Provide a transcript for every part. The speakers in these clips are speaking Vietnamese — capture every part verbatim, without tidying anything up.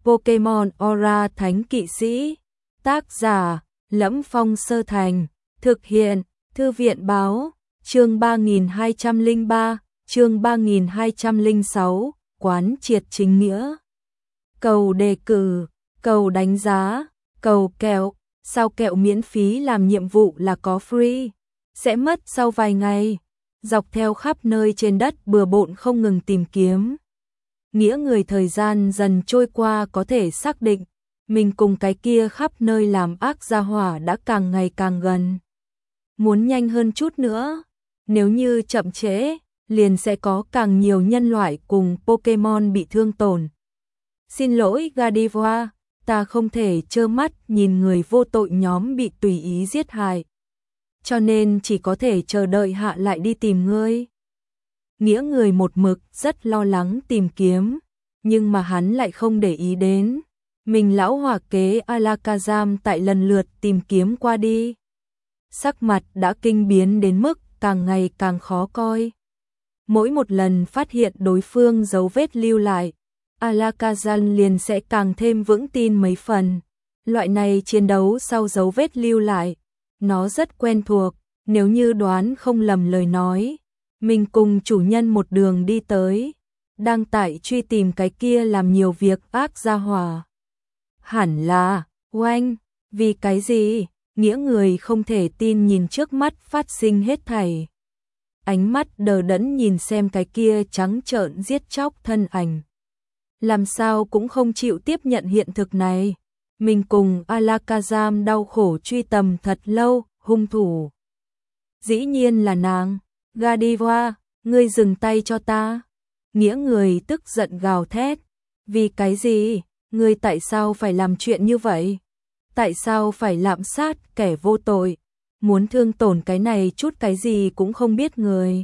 Pokemon Aura Thánh Kỵ Sĩ. Tác giả: Lẫm Phong Sơ Thành. Thực hiện: Thư viện báo. Chương ba nghìn hai trăm lẻ ba, chương ba nghìn hai trăm lẻ sáu, quán triệt chính nghĩa. Cầu đề cử, cầu đánh giá, cầu kẹo, sao kẹo miễn phí làm nhiệm vụ là có free, sẽ mất sau vài ngày. Dọc theo khắp nơi trên đất bừa bộn không ngừng tìm kiếm. Nghĩa người thời gian dần trôi qua có thể xác định, mình cùng cái kia khắp nơi làm ác gia hỏa đã càng ngày càng gần. Muốn nhanh hơn chút nữa, nếu như chậm trễ, liền sẽ có càng nhiều nhân loại cùng Pokemon bị thương tổn. Xin lỗi Gardevoir, ta không thể trơ mắt nhìn người vô tội nhóm bị tùy ý giết hại. Cho nên chỉ có thể chờ đợi hạ lại đi tìm ngươi. Nghĩa người một mực rất lo lắng tìm kiếm, nhưng mà hắn lại không để ý đến. Mình lão hỏa kế Alakazam tại lần lượt tìm kiếm qua đi. Sắc mặt đã kinh biến đến mức càng ngày càng khó coi. Mỗi một lần phát hiện đối phương dấu vết lưu lại, Alakazam liền sẽ càng thêm vững tin mấy phần. Loại này chiến đấu sau dấu vết lưu lại, nó rất quen thuộc, nếu như đoán không lầm lời nói. Mình cùng chủ nhân một đường đi tới, đang tại truy tìm cái kia làm nhiều việc ác gia hỏa. Hẳn là, oanh, vì cái gì? Nghĩa người không thể tin nhìn trước mắt phát sinh hết thảy. Ánh mắt đờ đẫn nhìn xem cái kia trắng trợn giết chóc thân ảnh. Làm sao cũng không chịu tiếp nhận hiện thực này. Mình cùng Alakazam đau khổ truy tầm thật lâu, hung thủ. Dĩ nhiên là nàng. Gardevoir, ngươi dừng tay cho ta. Nghĩa người tức giận gào thét. Vì cái gì? Ngươi tại sao phải làm chuyện như vậy? Tại sao phải lạm sát kẻ vô tội? Muốn thương tổn cái này chút cái gì cũng không biết người.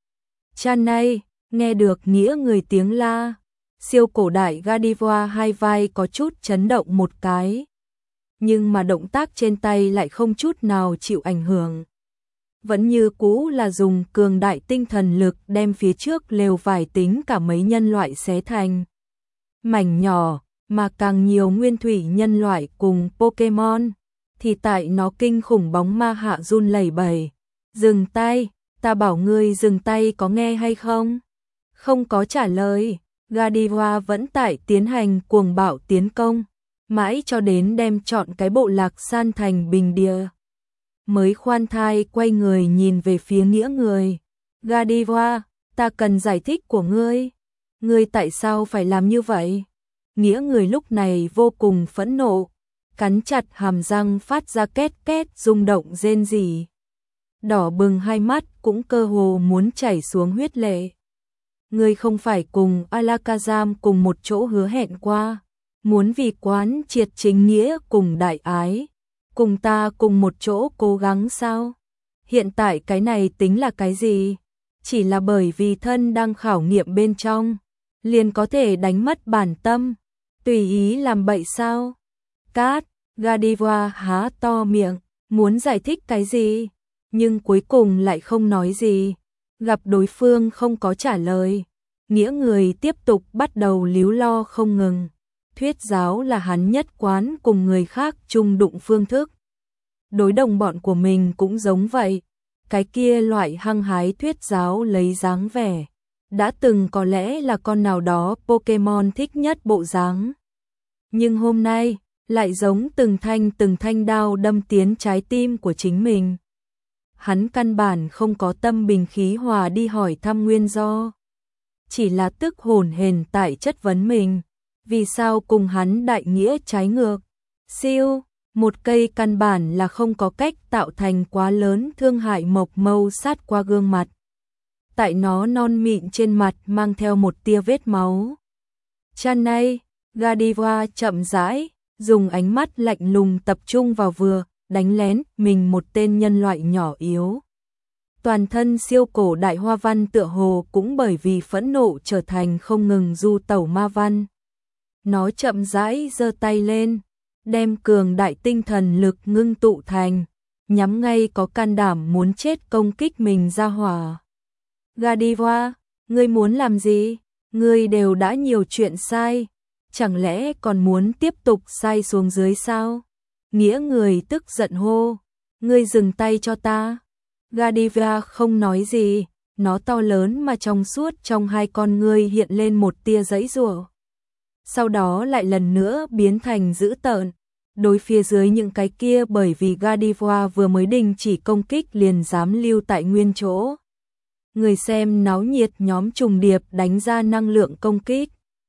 Chanay, nghe được nghĩa người tiếng la. Siêu cổ đại Gardevoir hai vai có chút chấn động một cái. Nhưng mà động tác trên tay lại không chút nào chịu ảnh hưởng. Vẫn như cũ là dùng cường đại tinh thần lực đem phía trước lều vải tính cả mấy nhân loại xé thành mảnh nhỏ, mà càng nhiều nguyên thủy nhân loại cùng Pokemon, thì tại nó kinh khủng bóng ma hạ run lẩy bẩy. Dừng tay, ta bảo ngươi dừng tay có nghe hay không? Không có trả lời, Gardevoir vẫn tại tiến hành cuồng bạo tiến công, mãi cho đến đem trọn cái bộ lạc san thành bình địa. Mới khoan thai quay người nhìn về phía nghĩa người. Gardevoir, ta cần giải thích của ngươi. Ngươi tại sao phải làm như vậy? Nghĩa người lúc này vô cùng phẫn nộ, cắn chặt hàm răng phát ra két két rung động rên rỉ. Đỏ bừng hai mắt cũng cơ hồ muốn chảy xuống huyết lệ. Ngươi không phải cùng Alakazam cùng một chỗ hứa hẹn qua, muốn vì quán triệt chính nghĩa cùng đại ái, cùng ta cùng một chỗ cố gắng sao? Hiện tại cái này tính là cái gì? Chỉ là bởi vì thân đang khảo nghiệm bên trong, liền có thể đánh mất bản tâm, tùy ý làm bậy sao? Cát, Gardevoir há to miệng, muốn giải thích cái gì, nhưng cuối cùng lại không nói gì. Gặp đối phương không có trả lời, nghĩa người tiếp tục bắt đầu líu lo không ngừng. Thuyết giáo là hắn nhất quán cùng người khác chung đụng phương thức. Đối đồng bọn của mình cũng giống vậy. Cái kia loại hăng hái thuyết giáo lấy dáng vẻ, đã từng có lẽ là con nào đó Pokemon thích nhất bộ dáng. Nhưng hôm nay, lại giống từng thanh từng thanh đao đâm tiến trái tim của chính mình. Hắn căn bản không có tâm bình khí hòa đi hỏi thăm nguyên do. Chỉ là tức hồn hển tại chất vấn mình. Vì sao cùng hắn đại nghĩa trái ngược? Siêu, một cây căn bản là không có cách tạo thành quá lớn thương hại mộc mâu sát qua gương mặt. Tại nó non mịn trên mặt mang theo một tia vết máu. Chanay, Gardevoir chậm rãi, dùng ánh mắt lạnh lùng tập trung vào vừa, đánh lén mình một tên nhân loại nhỏ yếu. Toàn thân siêu cổ đại hoa văn tựa hồ cũng bởi vì phẫn nộ trở thành không ngừng du tẩu ma văn. Nó chậm rãi giơ tay lên, đem cường đại tinh thần lực ngưng tụ thành, nhắm ngay có can đảm muốn chết công kích mình ra hỏa. Gardevoir, ngươi muốn làm gì? Ngươi đều đã nhiều chuyện sai, chẳng lẽ còn muốn tiếp tục sai xuống dưới sao? Nghĩa người tức giận hô, ngươi dừng tay cho ta. Godiva không nói gì, nó to lớn mà trong suốt trong hai con ngươi hiện lên một tia giãy giụa. Sau đó lại lần nữa biến thành dữ tợn. Đối phía dưới những cái kia bởi vì Godiva vừa mới đình chỉ công kích liền dám lưu tại nguyên chỗ. Người xem náo nhiệt nhóm trùng điệp đánh ra năng lượng công kích.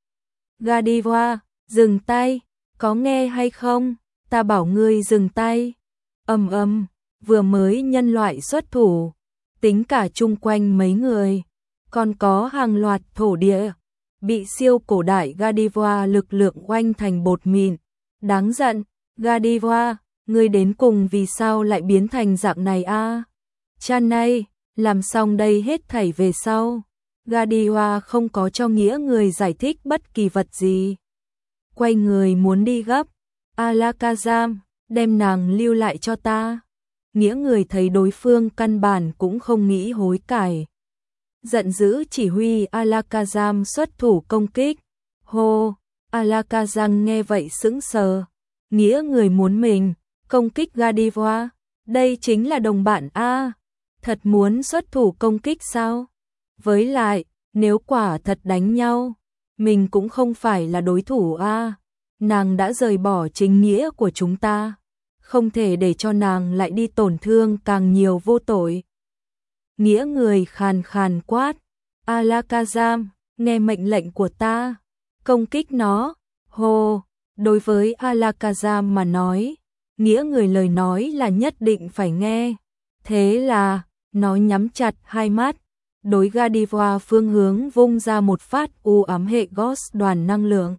Godiva, dừng tay, có nghe hay không? Ta bảo ngươi dừng tay. Ầm ầm, vừa mới nhân loại xuất thủ, tính cả chung quanh mấy người, còn có hàng loạt thổ địa, bị siêu cổ đại Godiva lực lượng oanh thành bột mịn. Đáng giận, Godiva, ngươi đến cùng vì sao lại biến thành dạng này a? À? Chanay, làm xong đây hết thảy về sau, Godiva không có cho nghĩa người giải thích bất kỳ vật gì. Quay người muốn đi gấp, Alakazam, đem nàng lưu lại cho ta. Nghĩa người thấy đối phương căn bản cũng không nghĩ hối cải. Giận dữ chỉ huy Alakazam xuất thủ công kích. Hô, Alakazam nghe vậy sững sờ. Nghĩa người muốn mình công kích Godiva, đây chính là đồng bạn a, thật muốn xuất thủ công kích sao? Với lại, nếu quả thật đánh nhau, mình cũng không phải là đối thủ a. Nàng đã rời bỏ chính nghĩa của chúng ta, không thể để cho nàng lại đi tổn thương càng nhiều vô tội. Nghĩa người khàn khàn quát, Alakazam, nghe mệnh lệnh của ta, công kích nó. Hô, đối với Alakazam mà nói, nghĩa người lời nói là nhất định phải nghe. Thế là, nó nhắm chặt hai mắt, đối Godiva phương hướng vung ra một phát u ám hệ Ghost đoàn năng lượng.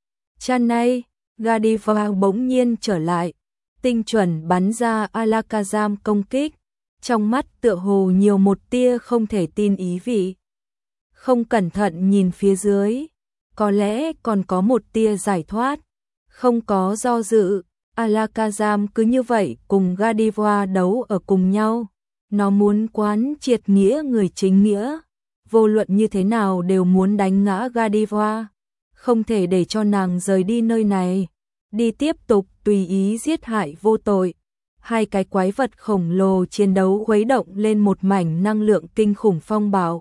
Chanay, Godiva bỗng nhiên trở lại, tinh chuẩn bắn ra Alakazam công kích, trong mắt tựa hồ nhiều một tia không thể tin ý vị. Không cẩn thận nhìn phía dưới, có lẽ còn có một tia giải thoát, không có do dự, Alakazam cứ như vậy cùng Godiva đấu ở cùng nhau. Nó muốn quán triệt nghĩa người chính nghĩa, vô luận như thế nào đều muốn đánh ngã Godiva, không thể để cho nàng rời đi nơi này, đi tiếp tục tùy ý giết hại vô tội. Hai cái quái vật khổng lồ chiến đấu khuấy động lên một mảnh năng lượng kinh khủng phong bạo.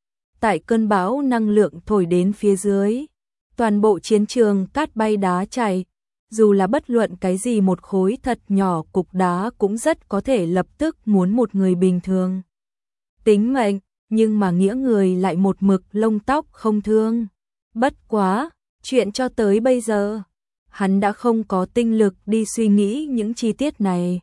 Tại cơn bão năng lượng thổi đến phía dưới, toàn bộ chiến trường cát bay đá chảy. Dù là bất luận cái gì một khối thật nhỏ cục đá cũng rất có thể lập tức muốn một người bình thường tính mệnh, nhưng mà nghĩa người lại một mực lông tóc không thương. Bất quá, chuyện cho tới bây giờ, hắn đã không có tinh lực đi suy nghĩ những chi tiết này.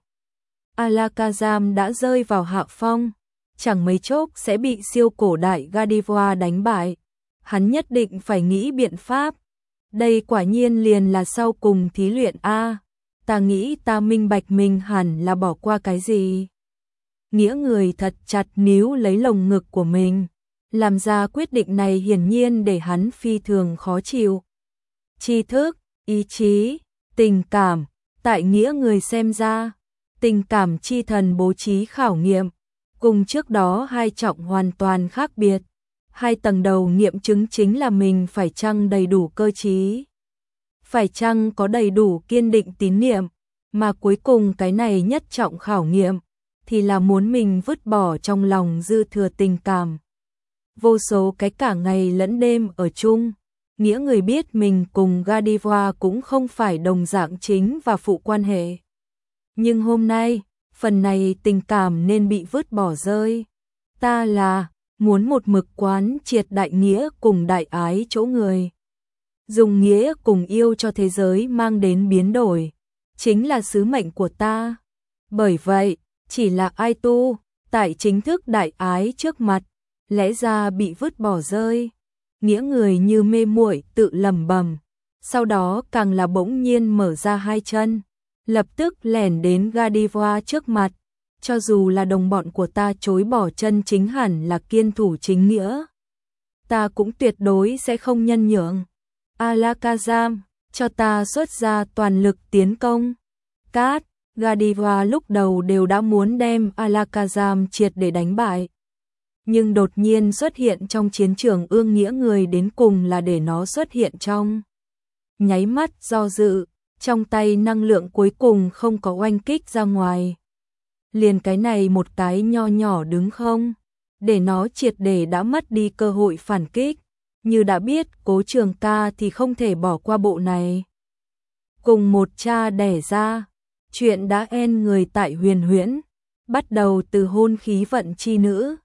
Alakazam đã rơi vào hạ phong, chẳng mấy chốc sẽ bị siêu cổ đại Godiva đánh bại. Hắn nhất định phải nghĩ biện pháp. Đây quả nhiên liền là sau cùng thí luyện a. Ta nghĩ ta minh bạch mình hẳn là bỏ qua cái gì. Nghĩa người thật chặt níu lấy lồng ngực của mình, làm ra quyết định này hiển nhiên để hắn phi thường khó chịu. Tri thức, ý chí, tình cảm, tại nghĩa người xem ra, tình cảm chi thần bố trí khảo nghiệm, cùng trước đó hai trọng hoàn toàn khác biệt. Hai tầng đầu nghiệm chứng chính là mình phải chăng đầy đủ cơ trí, phải chăng có đầy đủ kiên định tín niệm, mà cuối cùng cái này nhất trọng khảo nghiệm thì là muốn mình vứt bỏ trong lòng dư thừa tình cảm. Vô số cái cả ngày lẫn đêm ở chung, nghĩa người biết mình cùng Godiva cũng không phải đồng dạng chính và phụ quan hệ. Nhưng hôm nay, phần này tình cảm nên bị vứt bỏ rơi. Ta là muốn một mực quán triệt đại nghĩa cùng đại ái chỗ người. Dùng nghĩa cùng yêu cho thế giới mang đến biến đổi, chính là sứ mệnh của ta. Bởi vậy, chỉ là ai tu, tại chính thức đại ái trước mặt, lẽ ra bị vứt bỏ rơi. Nghĩa người như mê muội tự lẩm bẩm, sau đó càng là bỗng nhiên mở ra hai chân, lập tức lẻn đến Godiva trước mặt. Cho dù là đồng bọn của ta chối bỏ chân chính hẳn là kiên thủ chính nghĩa, ta cũng tuyệt đối sẽ không nhân nhượng. Alakazam, cho ta xuất ra toàn lực tiến công. Cát, Godiva lúc đầu đều đã muốn đem Alakazam triệt để đánh bại. Nhưng đột nhiên xuất hiện trong chiến trường ương nghĩa người đến cùng là để nó xuất hiện trong nháy mắt do dự, trong tay năng lượng cuối cùng không có oanh kích ra ngoài. Liền cái này một cái nho nhỏ đứng không, để nó triệt để đã mất đi cơ hội phản kích, như đã biết Cố Trường Ca thì không thể bỏ qua bộ này. Cùng một cha đẻ ra, chuyện đã en người tại Huyền Huyễn, bắt đầu từ hôn khí vận chi nữ,